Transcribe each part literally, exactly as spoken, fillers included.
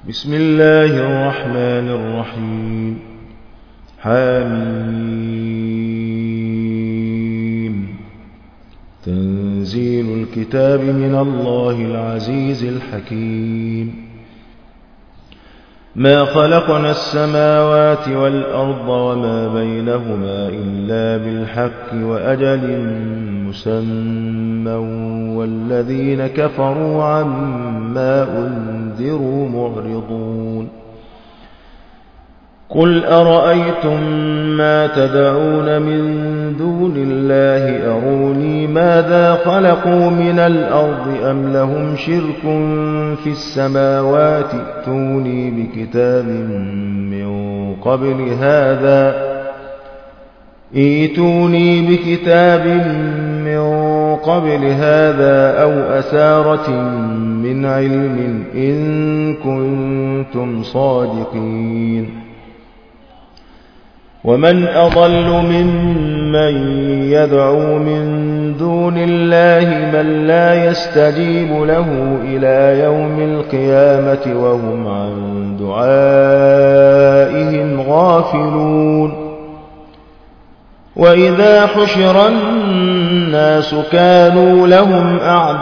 بسم الله الرحمن الرحيم. حميم. تنزيل الكتاب من الله العزيز الحكيم. ما خلقنا السماوات والأرض وما بينهما إلا بالحق وأجل مسمى والذين كفروا عما أنذروا معرضون. قل أرأيتم ما تدعون من دون الله أروني ماذا خلقوا من الأرض أم لهم شرك في السماوات ائتوني بكتاب من قبل هذا ائتوني بكتاب من قبل هذا أو أثارة من علم إن كنتم صادقين. ومن أضل ممن يدعو من دون الله من لا يستجيب له إلى يوم القيامة وهم عن دعائهم غافلون. وإذا حشر الناس كانوا لهم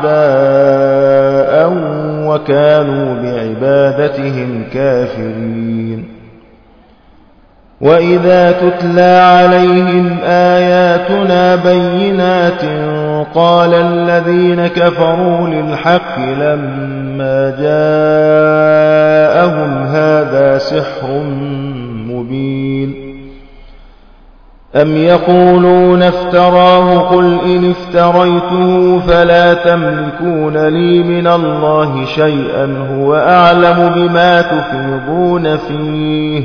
أعداء وكانوا بعبادتهم كافرين. وإذا تتلى عليهم آياتنا بينات قال الذين كفروا للحق لما جاءهم هذا سحر مبين. أم يقولون افتراه قل إن افتريته فلا تملكون لي من الله شيئا هو أعلم بما تفيضون فيه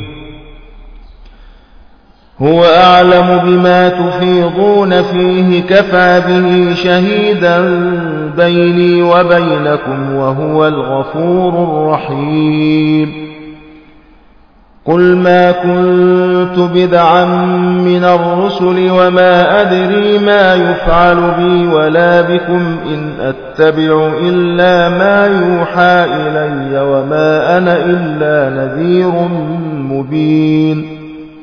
هو أعلم بما تفيضون فيه كفى به شهيدا بيني وبينكم وهو الغفور الرحيم. قل ما كنت بدعا من الرسل وما أدري ما يفعل بي ولا بكم إن أتبع إلا ما يوحى إلي وما أنا إلا نذير مبين.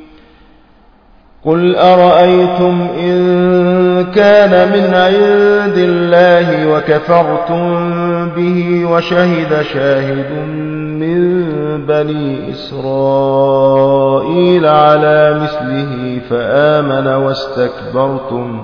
قل أرأيتم إن كان من عند الله وكفرتم به وشهد شاهد من بني إسرائيل على مثله فآمن واستكبرتم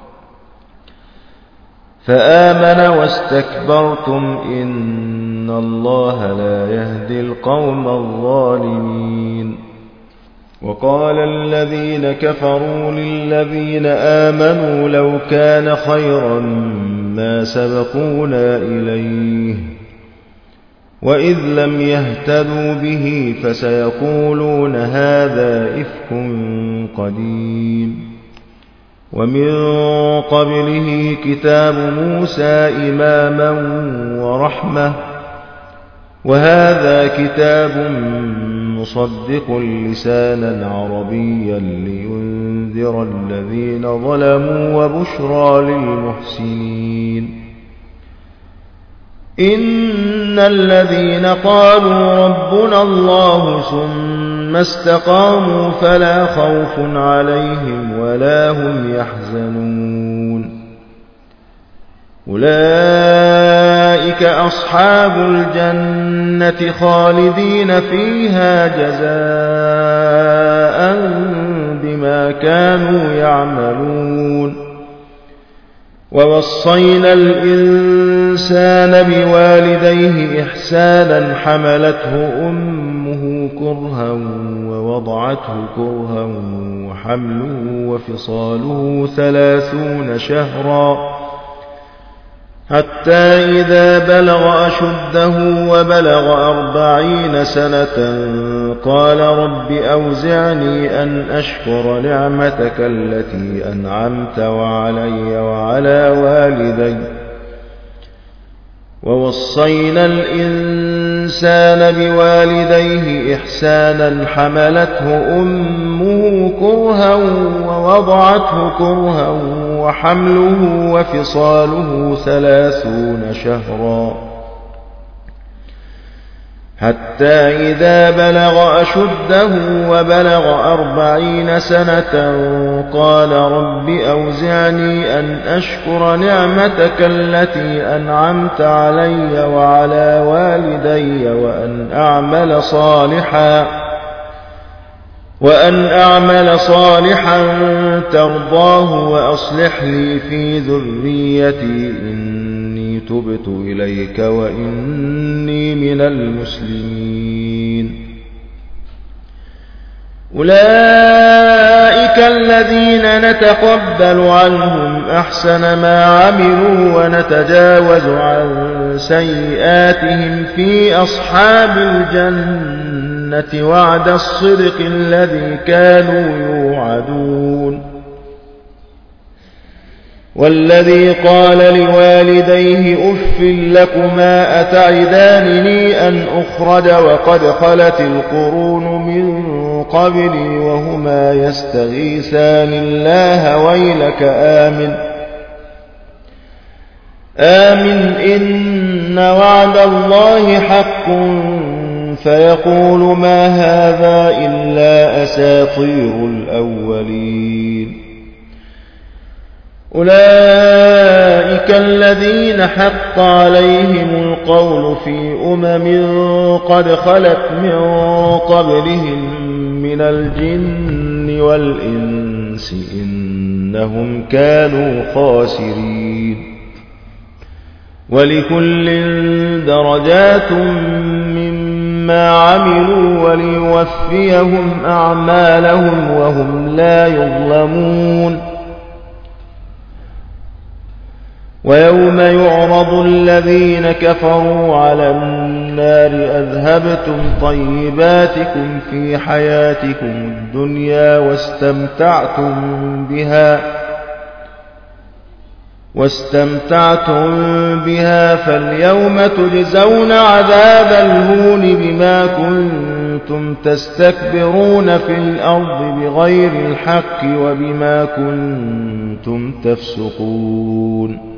فآمن واستكبرتم إن الله لا يهدي القوم الظالمين. وقال الذين كفروا للذين آمنوا لو كان خيرا ما سبقونا إليه وإذ لم يهتدوا به فسيقولون هذا إفك قديم. ومن قبله كتاب موسى إماما ورحمة وهذا كتاب مصدق لسانا عربيا لينذر الذين ظلموا وبشرى للمحسنين. إن الذين قالوا ربنا الله ثم استقاموا فلا خوف عليهم ولا هم يحزنون. أولئك أصحاب الجنة خالدين فيها جزاء بما كانوا يعملون. ووصينا الإنسان بوالديه إحسانا حملته أمه كرها ووضعته كرها وحمله وفصاله ثلاثون شهرا حتى إذا بلغ أشده وبلغ أربعين سنة قال رب أوزعني أن أشكر نعمتك التي أنعمت علي وعلى والدي. ووصينا الإنسان بوالديه إحسانا حملته أمه كرها ووضعته كرها وحمله وفصاله ثلاثون شهرا حتى إذا بلغ أشده وبلغ أربعين سنة قال رب أوزعني أن أشكر نعمتك التي أنعمت علي وعلى والدي وأن أعمل صالحا وأن أعمل صالحا ترضاه وأصلح لي في ذريتي إني تبت إليك وإني من المسلمين. أولئك الذين نتقبل عنهم أحسن ما عملوا ونتجاوز عن سيئاتهم في أصحاب الجنة وعد الصدق الذي كانوا يوعدون. والذي قال لوالديه أف لكما أتعدانني أن أخرج وقد خلت القرون من قبلي وهما يستغيثان الله ويلك آمن آمن إن وعد الله حق فيقول ما هذا إلا أساطير الأولين. أولئك الذين حق عليهم القول في أمم قد خلت من قبلهم من الجن والإنس إنهم كانوا خاسرين. ولكل درجات مما عملوا وليوفيهم أعمالهم وهم لا يظلمون. ويوم يعرض الذين كفروا على النار أذهبتم طيباتكم في حياتكم الدنيا واستمتعتم بها واستمتعتم بها فاليوم تجزون عذاب الهون بما كنتم تستكبرون في الأرض بغير الحق وبما كنتم تفسقون.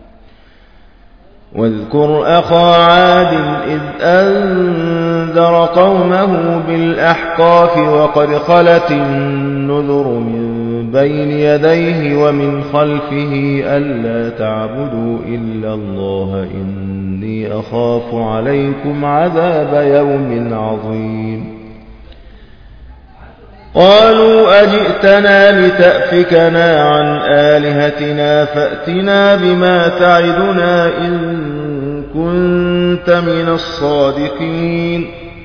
واذكر أخا عاد إذ أنذر قومه بالأحقاف وقد خلت النذر من بين يديه ومن خلفه ألا تعبدوا إلا الله إني أخاف عليكم عذاب يوم عظيم. قالوا أجئتنا لتأفكنا عن آلهتنا فأتنا بما تعدنا إن كنت من الصادقين.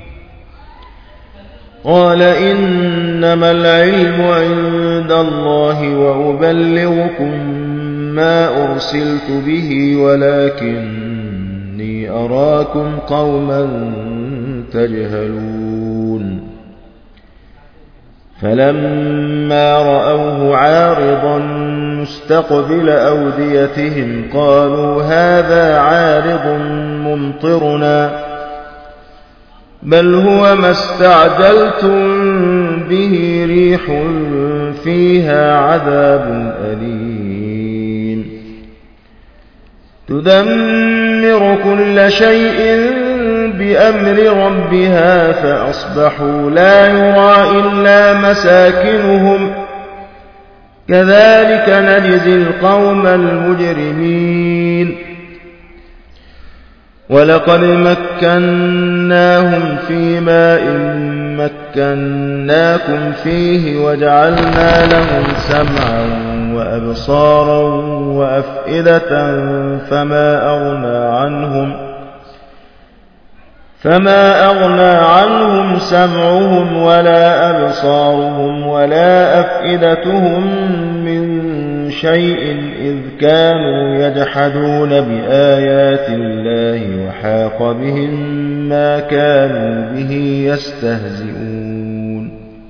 قال إنما العلم عند الله وأبلغكم ما أرسلت به ولكني أراكم قوما تجهلون. فلما رأوه عارضا مستقبل أوديتهم قالوا هذا عارض ممطرنا بل هو ما استعجلتم به ريح فيها عذاب أليم تدمر كل شيء بأمر ربها فأصبحوا لا يرى إلا مساكنهم كذلك نجزي القوم المجرمين. ولقد مكناهم في ماء مكناكم فيه وجعلنا لهم سمعا وأبصارا وأفئدة فما أغنى عنهم فما أغنى عنهم سمعهم ولا أبصارهم ولا أفئدتهم من شيء إذ كانوا يجحدون بآيات الله وحاق بهم ما كانوا به يستهزئون.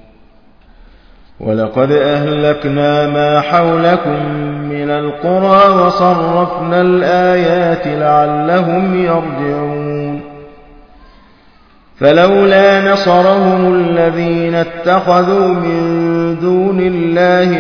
ولقد أهلكنا ما حولكم من القرى وصرفنا الآيات لعلهم يرجعون. فلولا نصرهم الذين اتخذوا من دون الله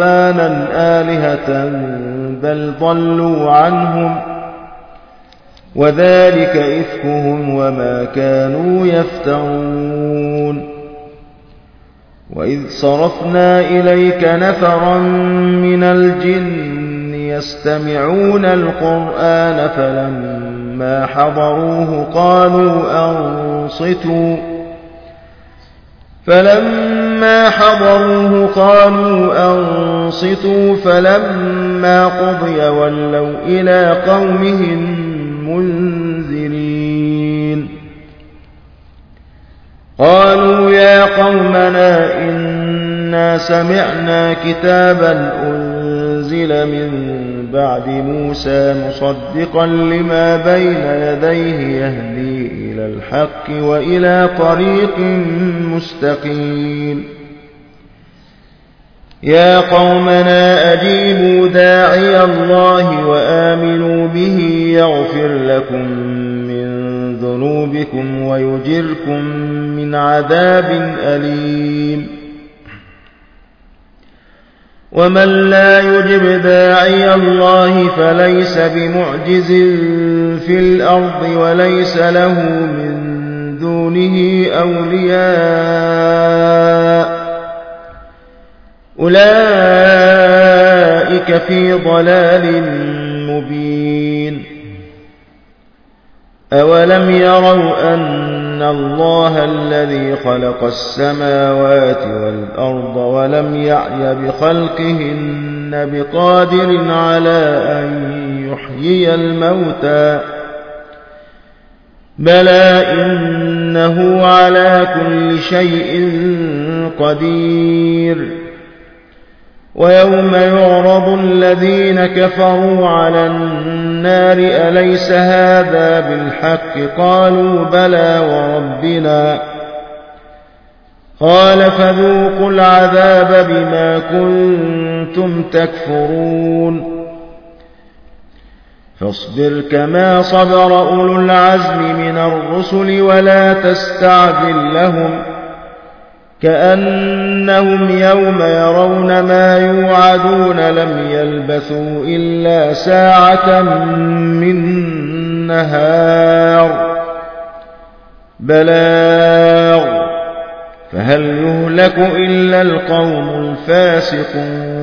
قربانا آلهة بل ضلوا عنهم وذلك إفكهم وما كانوا يفترون. وإذ صرفنا إليك نفرا من الجن يستمعون القرآن فلما حضروه قالوا أنصتوا فلما حضروه قالوا أنصتوا فلما قضي ولوا إلى قومهم منذرين. قالوا يا قومنا إنا سمعنا كتابا أنزل من بعد موسى مصدقا لما بين يديه يهدي إلى الحق وإلى طريق مستقيم. يا قومنا أجيبوا داعي الله وآمنوا به يغفر لكم من ذنوبكم ويجركم من عذاب أليم. ومن لا يجب داعي الله فليس بمعجز في الأرض وليس له من دونه أولياء أولئك في ضلال مبين. أولم يروا أن الله الذي خلق السماوات والأرض ولم يعي بخلقهن بقادر على أن يحيي الموتى بلى إنه على كل شيء قدير. ويوم يعرض الذين كفروا على النار أليس هذا بالحق قالوا بلى وربنا قال فذوقوا العذاب بما كنتم تكفرون. فاصبر كما صبر أولو العزم من الرسل ولا تستعجل لهم كأنهم يوم يرون ما يوعدون لم يلبثوا إلا ساعة من نهار بلاغ فهل يهلك إلا القوم الفاسقون.